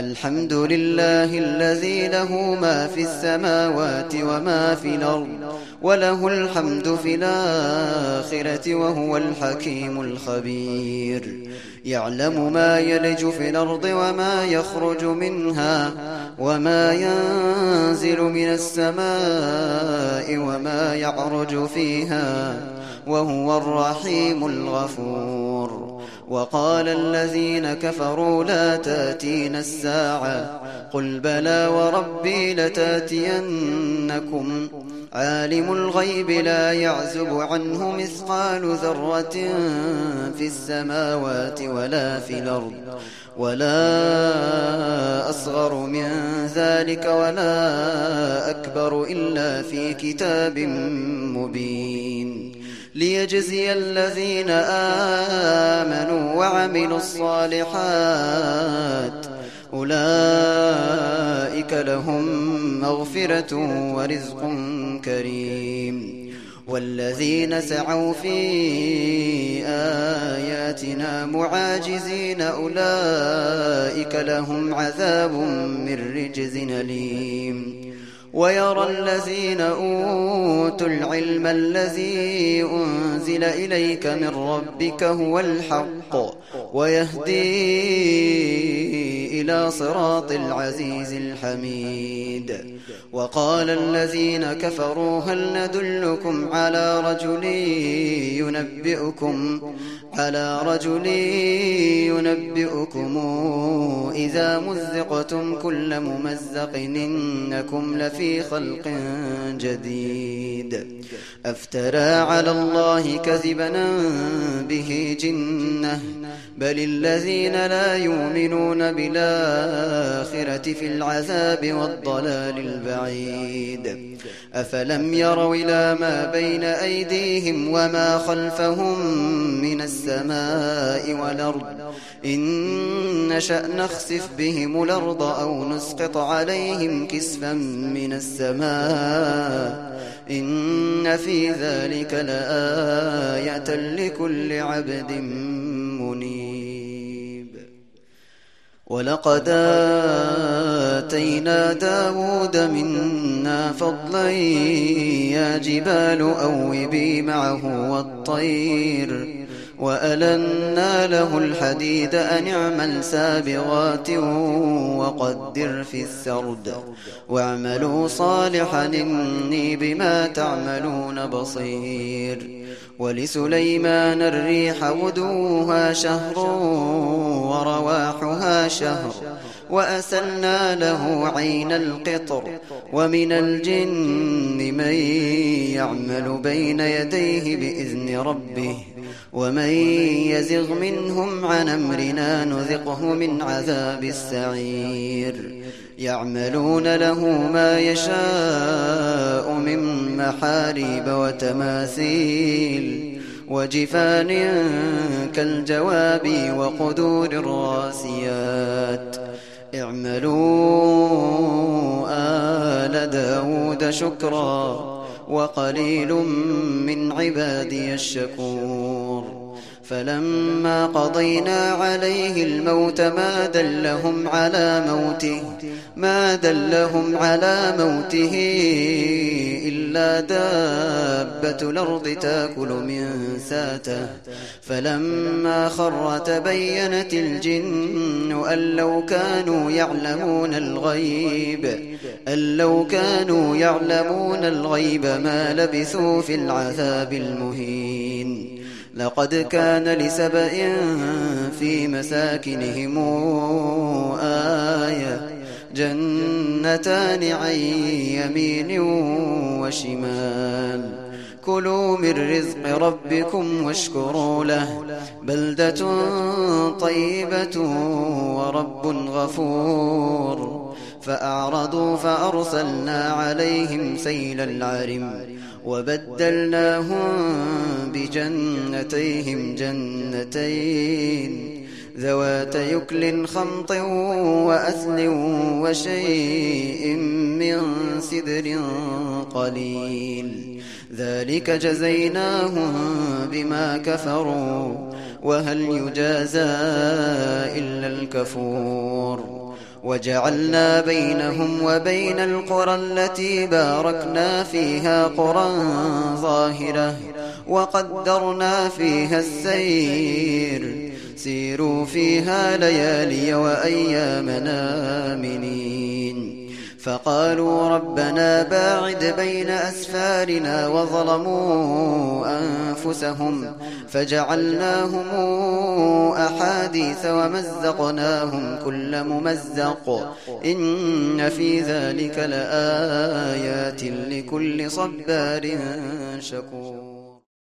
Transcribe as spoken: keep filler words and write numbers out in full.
الحمد لله الذي له ما في السماوات وما في الأرض وله الحمد في الآخرة وهو الحكيم الخبير. يعلم ما يلج في الأرض وما يخرج منها وما ينزل من السماء وما يعرج فيها وهو الرحيم الغفور. وقال الذين كفروا لا تأتينا الساعة قل بلى وربي لتأتينكم عالم الغيب لا يعزب عنه مثقال ذرة في السماوات ولا في الأرض ولا أصغر من ذلك ولا أكبر إلا في كتاب مبين ليجزي الذين آمنوا وعملوا الصالحات أولئك لهم مغفرة ورزق كريم. والذين سعوا في آياتنا معاجزين أولئك لهم عذاب من رجز أليم. ويرى الذين أوتوا العلم الذي أنزل إليك من ربك هو الحق ويهدي إلى صراط العزيز الحميد. وقال الذين كفروا هل ندلكم على رجل ينبئكم على رجل ينبئكم إذا مزقتم كل ممزق إنكم لفي خلق جديد. أفترى على الله كذبا به جنة بل الذين لا يؤمنون بالآخرة في العذاب والضلال البعيد. أفلم يروا إلى ما بين أيديهم وما خلفهم من السماء والأرض إن نشأ نخسف بهم الأرض أو نسقط عليهم كسفا من السماء إن في ذلك لآية لكل عبد منيب. ولقد آتينا داود منا فضلا يا جبال أوبي معه والطير وألنا له الحديد أن اعمل سابغات وقدر في السرد واعملوا صالحا إني بما تعملون بصير. ولسليمان الريح غدوها شهر ورواحها شهر وأسلنا له عين القطر ومن الجن من يعمل بين يديه بإذن ربه ومن يزغ منهم عن أمرنا نذقه من عذاب السعير. يعملون له ما يشاء من محاريب وتماثيل وجفان كالجواب وقدور الراسيات. اعملوا آل داود شكرا وقليل من عبادي الشكور. فلما قضينا عليه الموت ما دلهم على موته ما دلهم على موته إلا دابة الأرض تأكل من ساته. فلما خر تبينت الجن أن لو كانوا يعلمون الغيب أن لو كانوا يعلمون الغيب ما لبثوا في العذاب المهين. لقد كان لسبإ في مساكنهم آية جنتان عن يمين وشمال كلوا من رزق ربكم واشكروا له بلدة طيبة ورب غفور. فأعرضوا فأرسلنا عليهم سيل العرم وبدلناهم بجنتيهم جنتين ذوات يكل خمط وأثل وشيء من سدر قليل ذلك جزيناهم بما كفروا وهل يجازى إلا الكفور. وجعلنا بينهم وبين القرى التي باركنا فيها قرى ظاهرة وقدرنا فيها السير سيروا فيها ليالي وأيامنا آمنين فقالوا ربنا باعد بين أسفارنا وظلموا أنفسهم فجعلناهم أحاديث ومزقناهم كل ممزق إن في ذلك لآيات لكل صبار شكور.